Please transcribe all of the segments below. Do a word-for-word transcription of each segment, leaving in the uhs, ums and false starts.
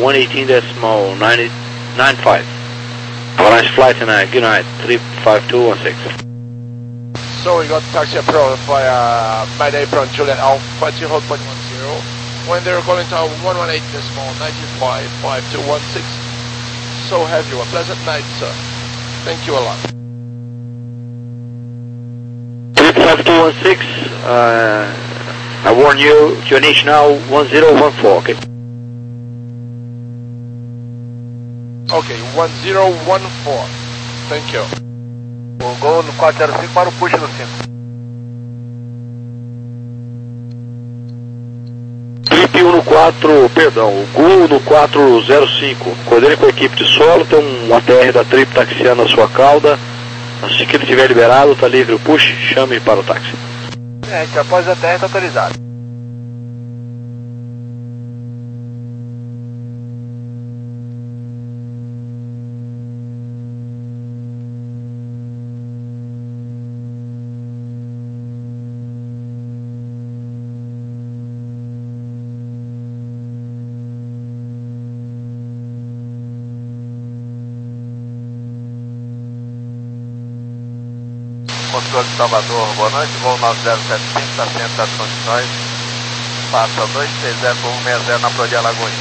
one eighteen decimal nine five. Have a nice flight tonight. Good night. three five two one six. So we got taxi approach via Mayday from Juliet Alpha to hold point one zero. When they're calling tower one one eight decimal nine five five two one six. So have you a pleasant night, sir. Thank you a lot. three five two one six, uh, I warn you, Q N H now one zero one four, okay? Ok, one zero one four. Thank you. O Gol no quatro zero cinco para o push no cinco. Trip um no quatro, perdão, o Gol no quatro zero cinco. Coordene com a equipe de solo, tem um A T R da Trip taxiando a sua cauda. Assim que ele estiver liberado, está livre o push, chame para o táxi. É, gente, após o A T R está autorizado. Controle de Salvador, boa noite, voo nove zero sete cinco, está sem as condições, passa dois seis zero por um seis zero na Flor de Alagoinha.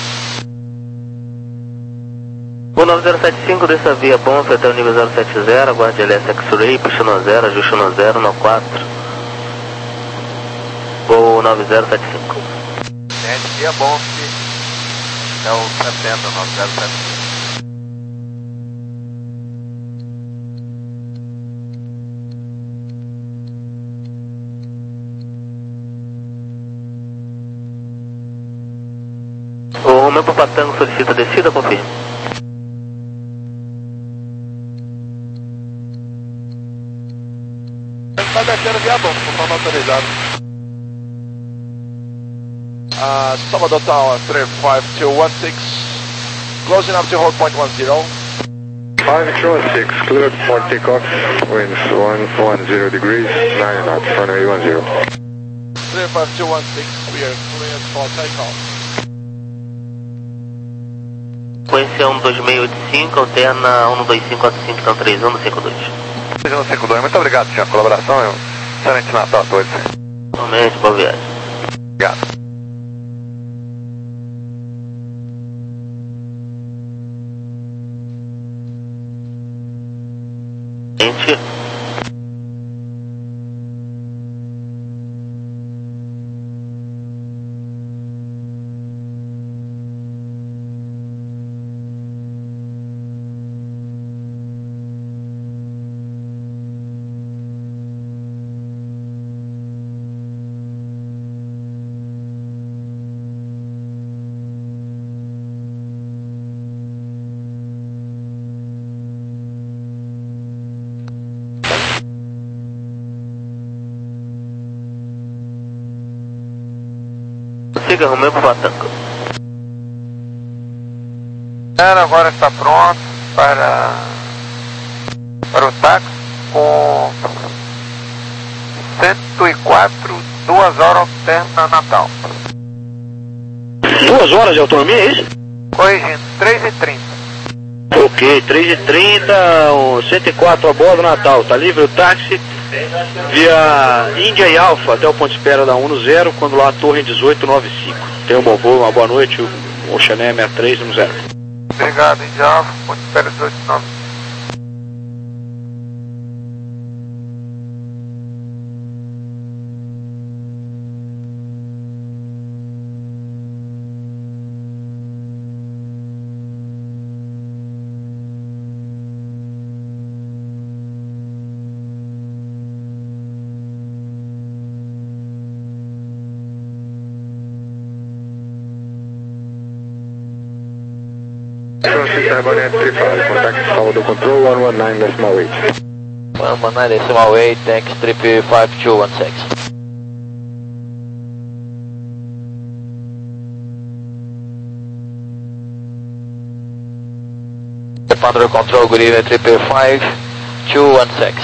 Voo nove zero sete cinco, dessa via bom, até o nível zero sete zero, aguarde L S X-Ray, puxa no zero, ajuste no zero, no quatro. Voo nove zero sete cinco. Gente, via bom, é o setenta, nove zero sete cinco. O meu Papatango solicita descida, confirme. Está descendo via bom, conforme autorizado. Uh, Salvador Tower three five two one six, closing up to hold point one zero. five two one six, cleared for takeoff, winds one one zero degrees, nine knots, runway one zero. three five two one six, we are cleared for takeoff. Sequência um dois seis oito cinco, alterna um dois cinco quatro cinco, então três um no cinco dois. três um no cinco dois, muito obrigado, senhor, colaboração, eu... excelente Natal a todos. Realmente, boa viagem. Obrigado. Gente. Siga, arrumei pro Papatango. Agora está pronto para, para o táxi com cento e quatro, duas horas alterna Natal. Duas horas de autonomia, é isso? Corrigindo, três e trinta. Ok, três e trinta, um, cento e quatro a bordo, Natal. Tá livre o táxi via Índia e Alfa até o ponto de espera da um no zero, quando lá a torre dezoito nove cinco. Tenha um bom voo, uma boa noite, o Oceané sessenta e três no zero. Obrigado, Índia Alfa, ponto de espera dezoito nove cinco. three five, contact Salvador Control one one nine decimal eight. one one nine decimal eight, thanks, trip five two one six. Under control, good evening, trip five two one six.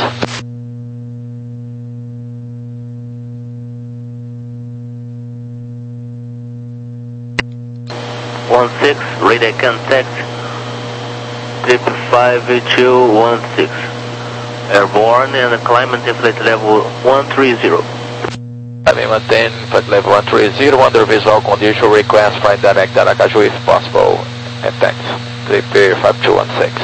one six. radar contact, trip five two one six, airborne and climbing to flight level one three zero. Having maintain flight level one three zero under visual condition, request flight direct Aracaju if possible, and thanks, trip five two one six.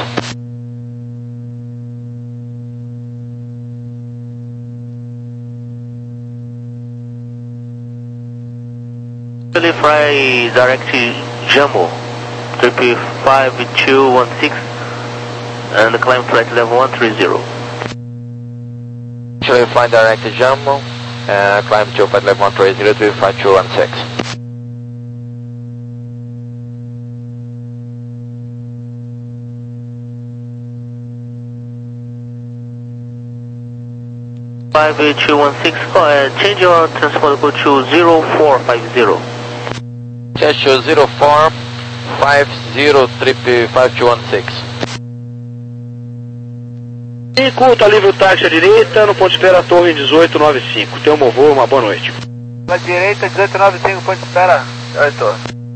Fly direct Jammu, trip five two one six, and climb flight level one three zero. Actually, fly direct Jammu, uh, climb to flight level one three zero to five two one six. five two one six, uh, change your transponder code to zero four five zero. Change to zero four five zero, trip five two one six. cinco, tá livre o táxi à direita, no ponto de espera torre dezoito noventa e cinco. Tem um voo, uma boa noite. Na direita, dezoito noventa e cinco, ponto de espera. Eu estou.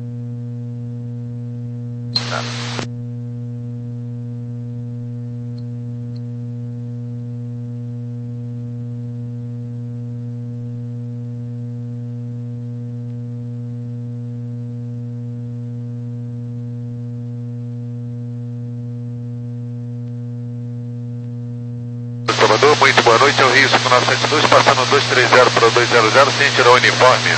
Salvador, muito boa noite, é o Rio cinco nove sete dois, passando dois três zero para dois zero zero, sem tirar o uniforme.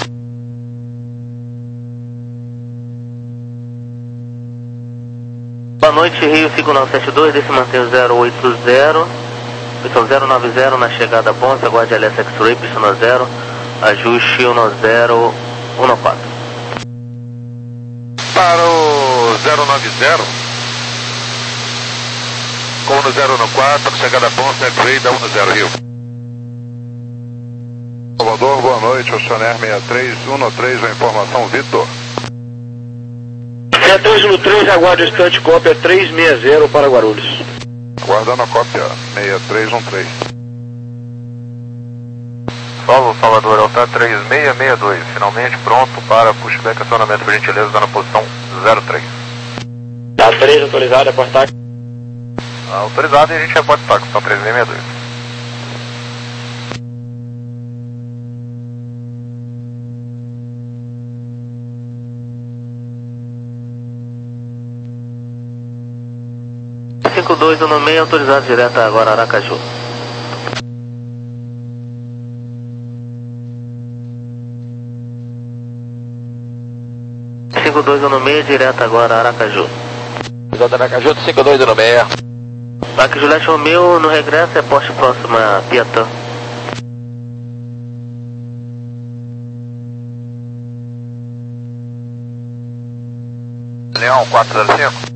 Boa noite, Rio cinco nove sete dois, desse mantém o zero oito zero, pistão zero nove zero na chegada a Bonsa, aguarde L S X-Ray, pistão zero, ajuste um zero um quatro. Para o zero nove zero, com no zero um quatro, chegada a Bonsa, X-Ray da um zero Rio. Salvador, boa noite, Oceaner seis três um três, a informação Vitor. seis três um três, aguarde o instante, cópia três seis zero para Guarulhos. Guardando a cópia seis três um três. Salvo, Salvador, Alta três seis seis dois, finalmente pronto para pushback acionamento, por gentileza, está na posição zero três. Tá três autorizado, é portar. Autorizado e a gente reporta o táxi, está três seis seis dois. cinco dois um seis, autorizado direto agora Aracaju. cinco dois um seis, direto agora Aracaju. Exato, Aracaju, cinco dois um seis. Parque Juliette Romeu, no regresso é poste próximo a Piatã. Leão quatro zero cinco.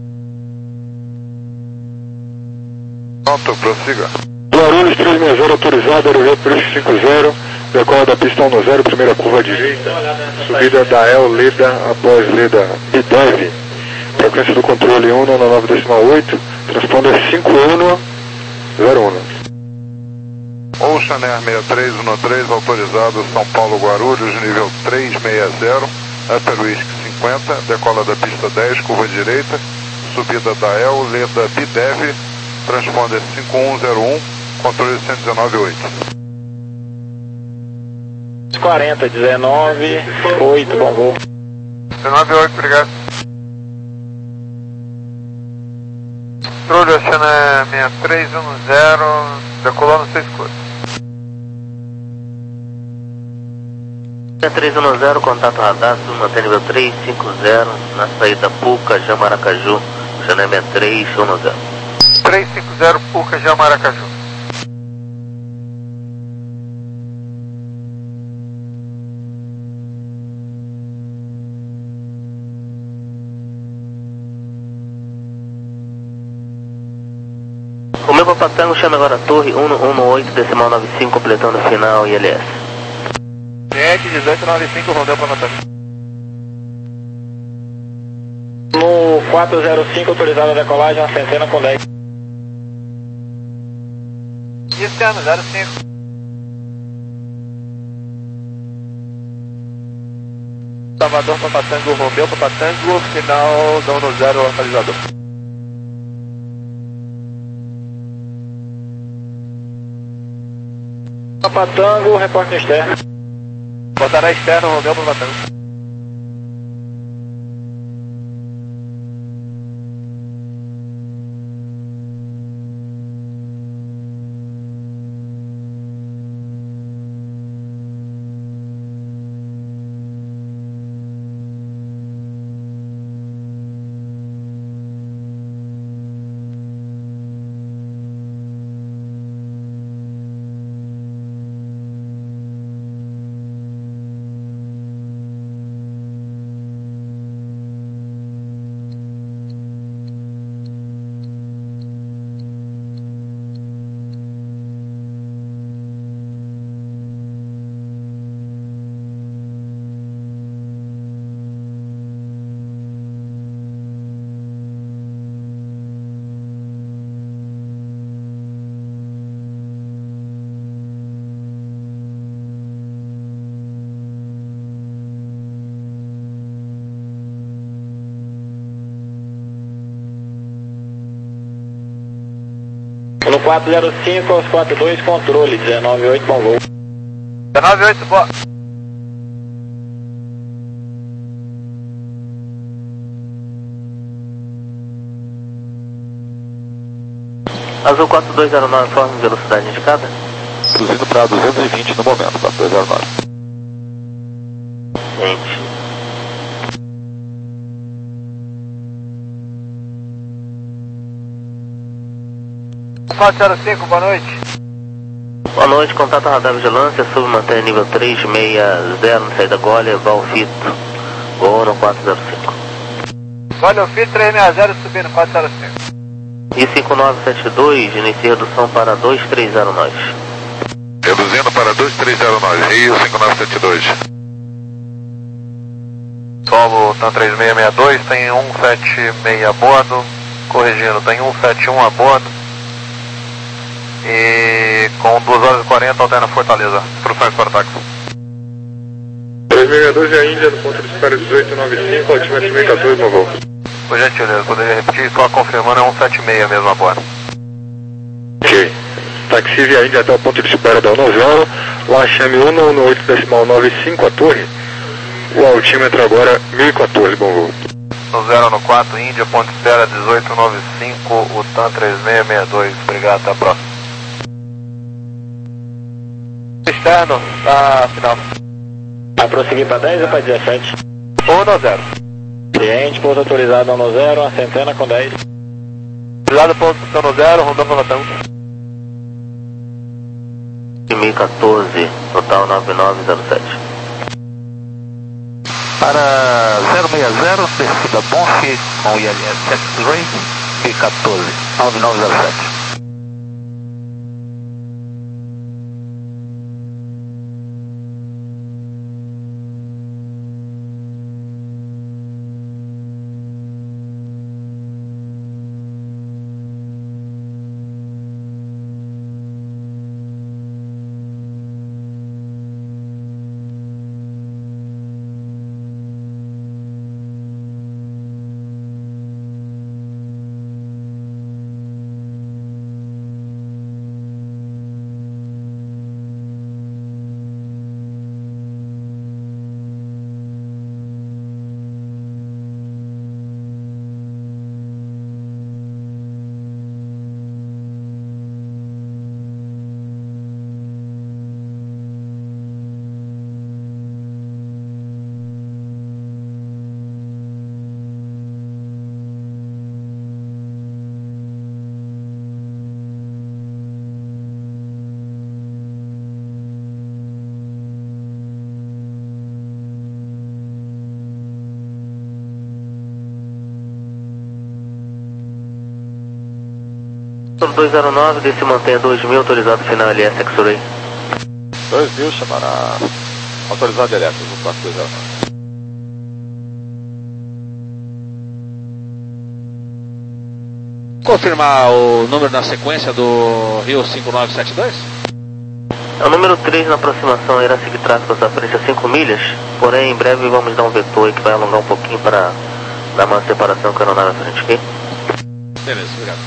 Pronto, prossiga. Guarulhos três seis zero autorizado, aerojet três cinco zero, decola da pista um zero, primeira curva à direita, subida da El Leda após Leda Bidev, frequência do controle um nove nove decimal oito, transponder cinco um zero um. Oceaner seis três um três, autorizado São Paulo Guarulhos, nível três seis zero, Upper Whisky cinquenta, decola da pista dez, curva direita, subida da El Leda Bidev, transponder cinco um zero um, controle cento e dezenove oito. quarenta, dezenove, oito, bom voo. dezenove oito, obrigado. Controle Oceana seis três um zero, decolando seis cursos. seis três um zero, contato radar, mantém nível três cinco zero, na saída Puca, Jama Aracaju, Oceana seis três um zero. três cinco zero, Puca, Jama Aracaju. O meu Papatango chama agora a torre um um oito, decimal nove cinco, completando o final I L S. sete dezoito noventa e cinco, Rondel Papatango. No quatro zero cinco, autorizado a decolagem, a centena com dez. Isso, ano, zero cinco. Salvador, Papatango, Romeu, Papatango, final da um no zero, localizador. Papatango, reporte no externo. Botará externo, Romeu, Papatango. No quatro zero cinco aos quatro dois, controle, dezenove oito, bom voo. dezenove oito, boa. Azul quatro dois zero nove, forma velocidade indicada. Cruzindo para duzentos e vinte no momento, quatro dois zero nove. Gente. quatro zero cinco, boa noite. Boa noite, contato radar vigilância, submanter nível três seis zero na saída Gólea, Valfito, Gol no quatro zero cinco. Gólea, Fito, três seis zero, subindo, quatro zero cinco. I cinco nove sete dois, inicia redução para dois três zero nove. Reduzindo para dois três zero nove, Rio cinco nove sete dois. Solo TAM três seis seis dois, tem um sete seis a bordo, corrigindo, tem um sete um a bordo. E com duas horas e quarenta, alterna Fortaleza. Instruções para o táxi. três seis dois é a Índia, no ponto de espera dezoito nove cinco, altímetro mil e quatorze, no voo. Por gentileza, poderia repetir, só confirmando, é um sete seis mesmo a bordo. Ok. Taxi via Índia até o ponto de espera da um zero, lá chame um no oito decimal nove cinco a torre. O altímetro agora mil e quatorze, bom voo. No zero no quatro, Índia, ponto de espera dezoito nove cinco, o TAM três seis seis dois. Obrigado, até a próxima. Externo, tá final. Vai prosseguir para dez ou para dezessete? um no zero. Cliente, pouso autorizado um no zero, uma centena com dez. Autorizado, ponto no zero, rondando Papatango. mil e quatorze, total nove nove zero sete. Para zero seis zero, descida Bonf, com I L S X-Ray, mil e quatorze, nove nove zero sete. dois zero nove, desse mantenha dois mil, autorizado final L S X-Ray. dois mil, chamará autorizado elétrico, quatro dois zero nove. Confirmar o número na sequência do Rio cinco nove sete dois? É o número três na aproximação, irá seguir tráfego à sua frente a cinco milhas, porém em breve vamos dar um vetor aí que vai alongar um pouquinho para dar uma separação com a aeronave à frente, ok? Beleza, obrigado.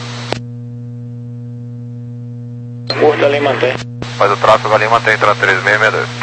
Porto ali mantém. Faz o tráfego ali, mantém entrando três seis seis dois.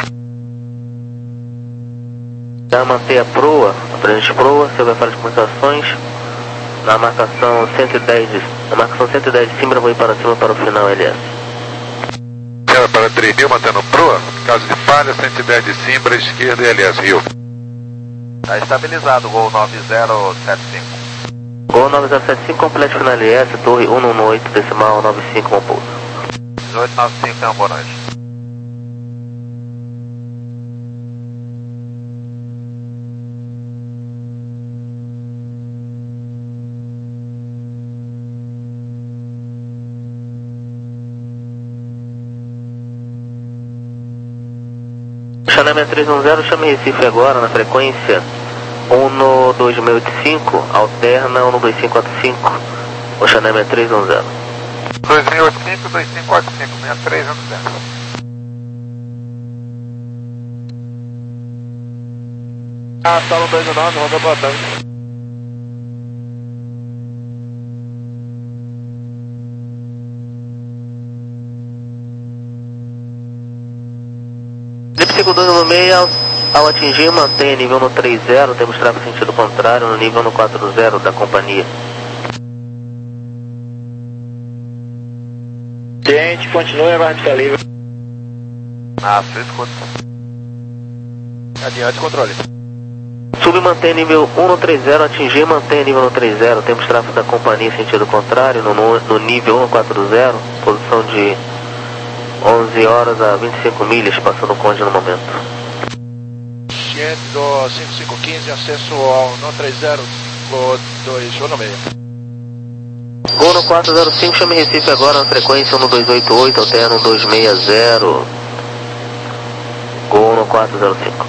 Já mantém a proa, a presente proa, você vai para as comunicações. Na marcação cento e dez, de, na marcação cento e dez de cima, vou ir para cima para o final L S. Era para três mil, mantendo proa. Caso de falha, cento e dez de Simbra, esquerda e L S Rio. Tá estabilizado, Gol nove zero sete cinco. Gol nove zero sete cinco, complete final L S, torre cento e dezenove, decimal nove cinco, com pouso. dezoito nove cinco, tenha uma boa noite. Channel seis três um zero, chame Recife agora na frequência um dois seis oito cinco, alterna um dois cinco quatro cinco, o Channel seis três um zero. dois seis oito cinco, dois cinco quatro cinco, seis três um zero. Ah, solo dois nove, roda botão. Lip cinco dois um seis, ao, ao atingir, mantenha nível no três zero, temos tráfego sentido contrário no nível no quatro zero da companhia. Gente, continue a barra livre. Ah, você escuta. Adiante, controle. Sub mantém nível um no três zero, atingir mantém nível no três zero, temos tráfego da companhia sentido contrário no, no, no nível um no quatro zero, posição de onze horas a vinte e cinco milhas, passando o Conde no momento. Gente do cinco cinco um cinco, acesso ao no três zero, dois um seis. Gol no quatro zero cinco, chame Recife agora na frequência um dois oito oito, alterna um dois seis zero. Gol no quatro zero cinco.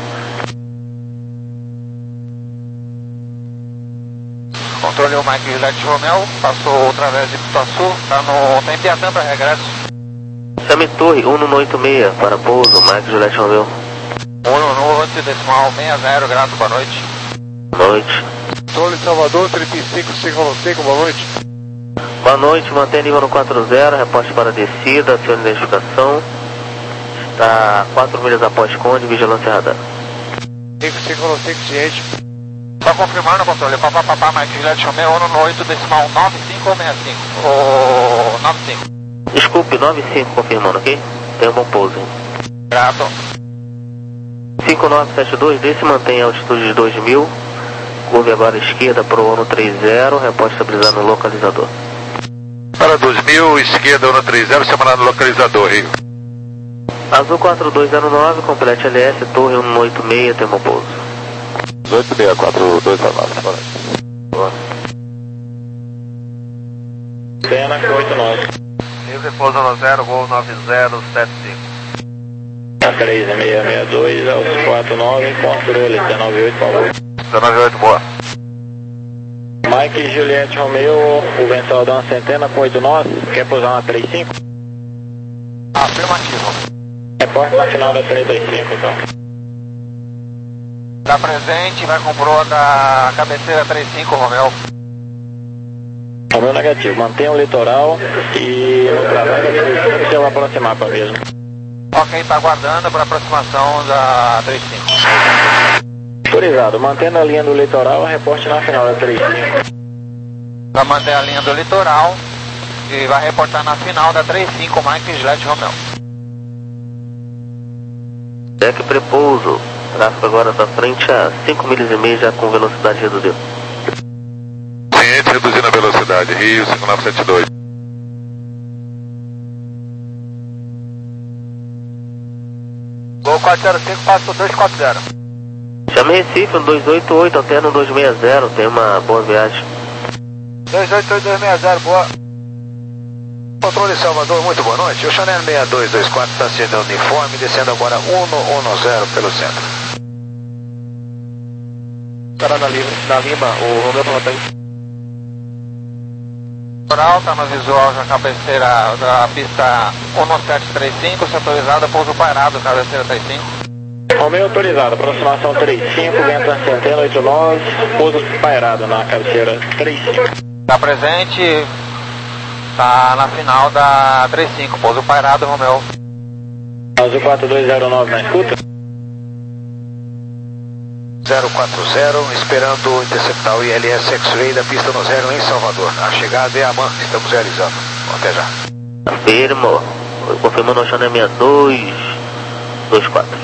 Controle o Mike Juliette Romeo, passou através de Pituaçu, tá, no, tá em Piatã para regresso. Chame Torre um um oito seis para pouso, Mike Juliette Romeo. um um oito, decimal seis zero, grato, boa noite. Boa noite. Controle Salvador, trinta e cinco cinco cinco, boa noite. Boa noite, mantém nível no quatro zero, reporte para descida, acione identificação. Está quatro milhas após Conde, vigilância radar. cinco cinco cinco, ciente. Só confirmando, controle, papapá, Mike Juliette Romeo, um um oito, decimal nove cinco ou sessenta e cinco? Ou nove cinco? Desculpe, nove cinco confirmando, ok? Tenha um bom pouso. Grato. cinco nove sete dois, desse mantém a altitude de dois mil. Curve agora à esquerda para o ano três zero, reporte estabilizado no localizador. Para dois mil, esquerda um três zero, chamada no localizador, Rio. Azul quatro dois zero nove, complete L S, torre um um oito seis, tem bom pouso. oito seis quatro dois zero nove, Boa. Pena oito nove. Livre pouso no zero, Gol nove zero sete cinco. A três seis seis dois, aos quatro nove, controle dezenove oito, por favor. dezenove oito, boa. Mike Juliette Romeo, o vento dá uma centena com oito nós, quer pousar na trinta e cinco? Afirmativo. Reporte na final da trinta e cinco, então. Tá presente, vai com proa da cabeceira trinta e cinco, Romeo. Romeo negativo, mantenha o litoral e no trabalho você vai aproximar para mesmo. Ok, tá aguardando para aproximação da trinta e cinco. Autorizado, mantendo a linha do litoral, reporte na final da trinta e cinco. Vai manter a linha do litoral e vai reportar na final da trinta e cinco, Mike Juliette Romeo. Deck prepouso, tráfego agora à frente a cinco milhas e meia, já com velocidade reduzida. Ciente, reduzindo a velocidade, Rio cinco nove sete dois. Gol quatro zero cinco, passo dois quatro zero. Chame Recife, um dois oito oito, alterna um dois seis zero, tem uma boa viagem. dois oito oito dois seis zero, boa. Controle Salvador, muito boa noite. O Chanel seis dois dois quatro está sendo uniforme, descendo agora um um zero pelo centro. Cara na Lima, na Lima, o Romeu não tem. Coral, tá no visual já cabeceira da pista um sete três cinco, se autorizada, pouso pairado, cabeceira trinta e cinco. Romeu autorizado, aproximação trinta e cinco, vento na centena oitenta e nove, pouso pairado na cabeceira trinta e cinco. Tá presente, tá na final da trinta e cinco, pouso pairado, Romeu. Azul quatro dois zero nove na escuta. zero quatro zero, esperando interceptar o I L S X-Ray da pista no zero em Salvador. A chegada é a man, estamos realizando. Até já. Afirmo. Confirmando o chão é sessenta e dois vinte e quatro.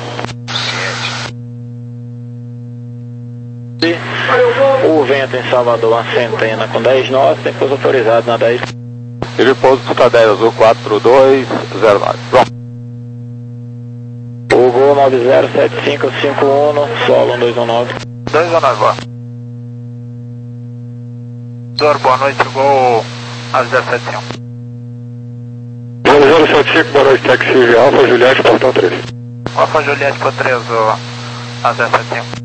Ciente. O vento em Salvador, uma centena com dez nós, tem pouso autorizado na dez. Ele pouso escuta dez, azul quatro dois zero nove. Pronto. O Gol nove zero sete cinco cinco um, solo um dois um nove. dois um nove, boa. Dor, boa noite, Gol nove zero sete cinco. zero zero sete cinco, boa noite, táxi Alfa Juliette, portão três. Alfa Juliette por três, o nove zero sete cinco.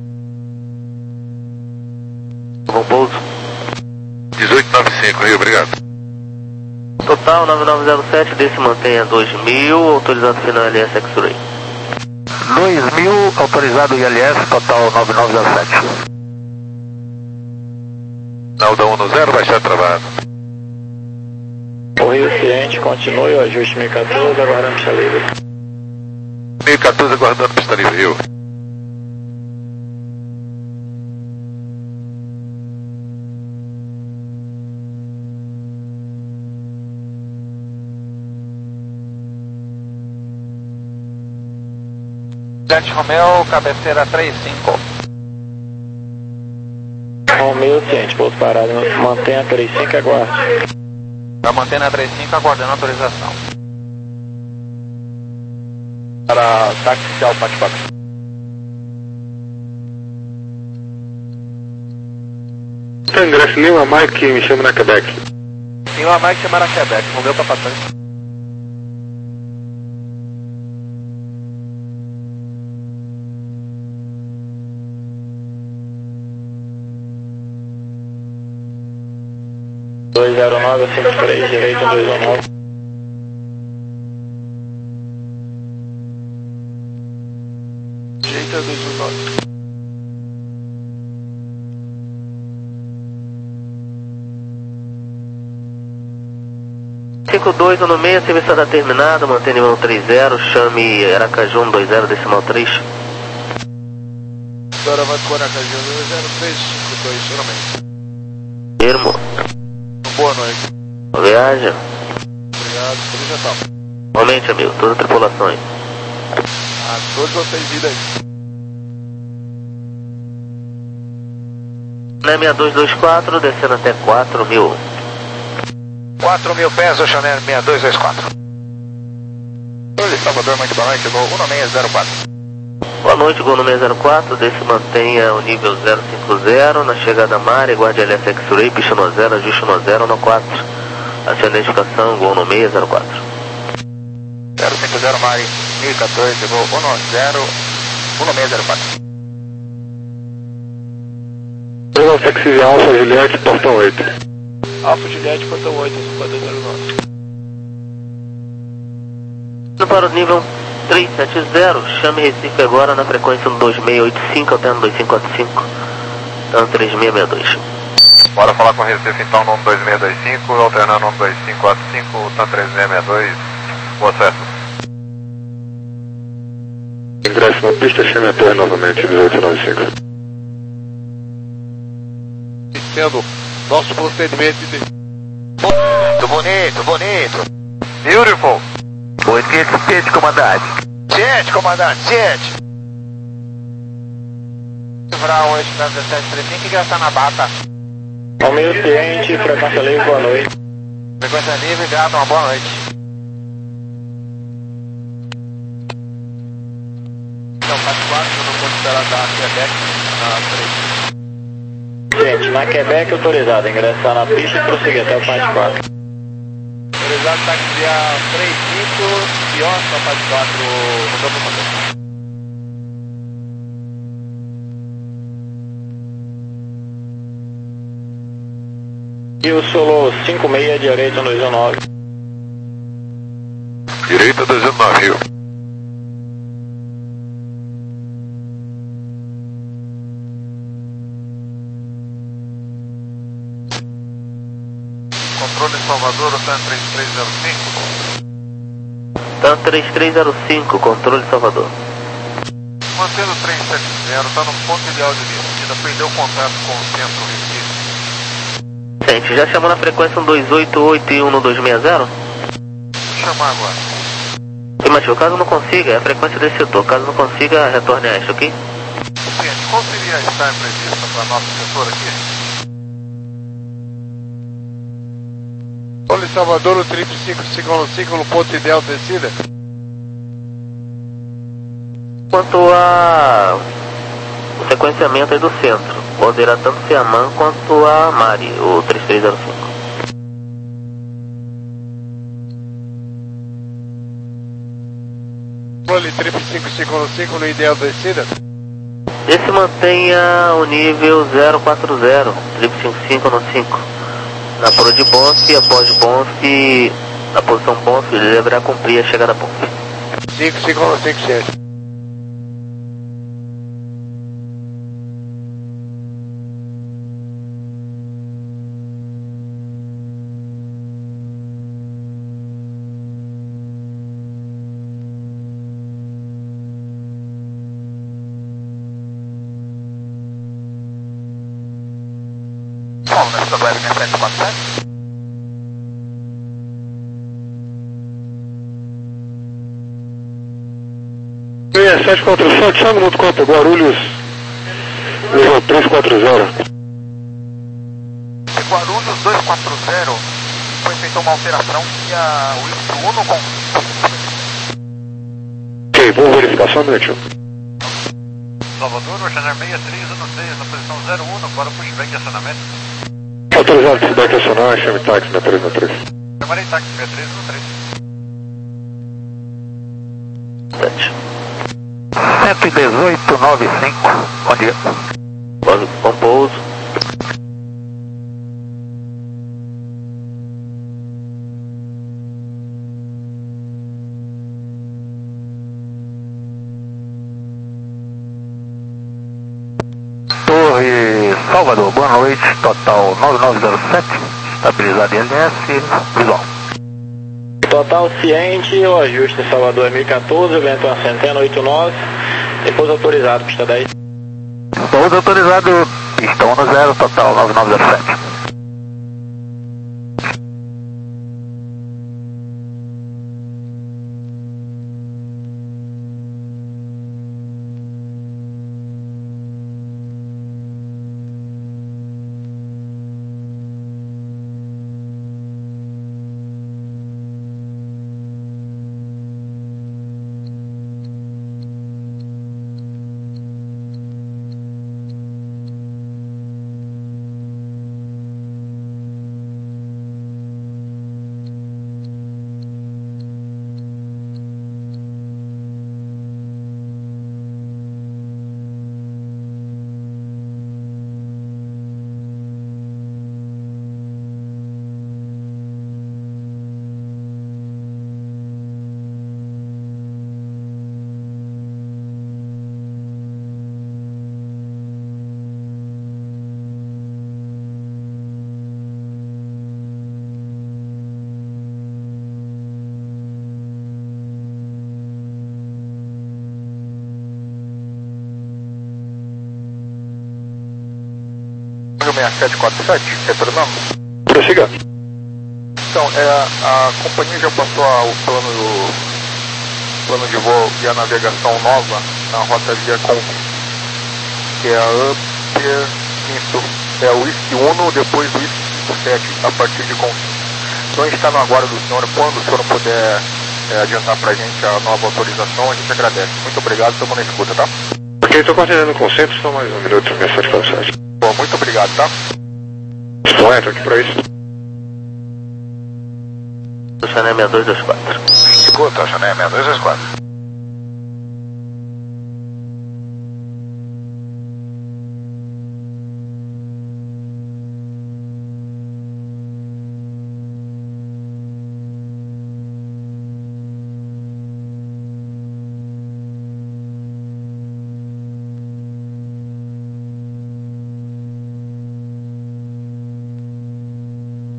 Bom pouso. dezoito noventa e cinco, Rio, obrigado. Total nove nove zero sete, desse mantenha dois mil, autorizado final L S X-Ray. dois mil, autorizado I L S, total nove nove zero sete. Não, da um no zero vai estar travado. O Rio Ciente, continue o ajuste mil e quatorze, aguardando pista livre. mil e quatorze aguardando pista livre, Rio. Jet Romeu, cabeceira trinta e cinco. Romeu Ciente, pouso parado, mantenha trinta e cinco e aguarde. Tá mantendo a trinta e cinco, aguardando autorização. Para táxi Alfa quatro. Tem ingresso Lima Mike, me chama na Quebec. Lima Mike, chama na Quebec, Romeu capacete. dois zero nove cinco três, direito dois um nove. Direita dois um nove. cinco dois no meio, serviço está terminado, mantém nível trinta, chame Aracaju um dois zero, decimal três. Agora vai com Aracaju dois zero três cinco dois, geralmente. Termo. Boa noite. Boa viagem. Obrigado, feliz Natal. Igualmente, amigo, todas as tripulações. A todos vocês vida aí. Na sessenta e dois vinte e quatro, descendo até quatro mil. quatro mil pés, Oceaner sessenta e dois vinte e quatro. Oi, Salvador, muito boa noite, Gol um seis zero quatro. Boa noite, Gol no seis zero quatro, desse mantenha o nível zero cinco zero, na chegada a mar, guarde L S X-Ray, pista no zero, ajuste no zero, no quatro. Acione a identificação, Gol no seis zero quatro. zero cinco zero, Mari, mil e quatorze, Gol um zero, um seis zero quatro. Pelo táxi Alfa Juliette, portão oito. Alfa Juliette, portão oito, azul quatro zero nove. Indo para o nível três sete zero, chame Recife agora na frequência dois seis oito cinco, alternando dois cinco quatro cinco, então três seis seis dois. Bora falar com o Recife então no dois seis dois cinco, alternando no dois cinco quatro cinco, tá três seis seis dois, boa sorte. Ingresso na pista, chame a torre novamente, dezoito noventa e cinco. Sendo nosso procedimento de... Bonito, bonito, bonito. Beautiful. Oi, ciente, comandante. Ciente, comandante, ciente. Livrar oito para dezessete trinta e cinco e gastar na bata. Romeu Ciente, frequência livre, boa noite. Frequência livre, gata, uma boa noite. Então, parte quatro, eu não vou esperar da Quebec na três. Gente, na Quebec autorizado, ingressar na pista e prosseguir até o parte quatro. Autorizado táxi a três cinco, pior, na parte quatro, no campo comandante. E o solo cinco seis, direita dois nove. Direita dois nove, Rio. Controle Salvador, o TAN três três zero cinco. TAN três três zero cinco, controle Salvador. Mantendo três sete zero, está no ponto ideal de descida, perdeu contato com o centro Recife. Gente, já chamou na frequência um dois oito oito e um no dois seis zero? Vou chamar agora. Afirmativo, caso não consiga, é a frequência desse setor. Caso não consiga, retorne a esta, ok? Gente, qual seria a estar prevista para nosso setor aqui? Olha, Salvador, o triplo cinco cinco cinco no ponto ideal de descida. Quanto a o sequenciamento aí do centro, poderá tanto ser a MAN quanto a Mari, o três três zero cinco. Olha, triplo cinco cinco cinco no ideal de descida. Esse mantenha o nível zero quatro zero, triplo cinco cinco no cinco. Na poro de Bonf, após Bonf, na posição Bonf, ele deverá cumprir a chegada a Bonf. cinco cinco cinco sete. Bom, nessa web minha sete quatro sete. seis sete quatro sete, chama no conta, Guarulhos, nível três quatro zero. Guarulhos dois quatro zero, foi feita uma alteração e a Whisky Uno com... Ok, vou verificar só um minutinho. Salvador, Oceanar seis três um seis, na posição zero um, para pushback de acionamento. Autorizado para se acionar, chame táxi na três um três. Chamarei táxi seis três um três. cento e dezoito, nove cinco, bom dia. Bom pouso. Torre Salvador, boa noite, total nove nove zero sete, estabilizado em L S, visual. Total ciente, o ajuste em Salvador é mil e quatorze, vento uma centena, oito nove, depois autorizado, pista dez. Pouso autorizado, pista um zero, total nove nove zero sete. seis sete quatro sete, retornando? Prossiga. Então, é, a companhia já passou a, o plano, o plano de voo e a navegação nova na rota via com que é a Upper Quinto, é o Whisky Uno, depois o Whisky cinco sete a partir de com. Então a gente está no aguardo do senhor, quando o senhor puder é, adiantar para a gente a nova autorização, a gente agradece. Muito obrigado, estamos na escuta, tá? Ok, estou coordenando com o centro, só mais um minuto, seis sete quatro sete. Bom, muito obrigado, tá? Estou entra aqui para isso. Oceanar seis dois dois quatro. Escuta, Oceanar seis dois dois quatro.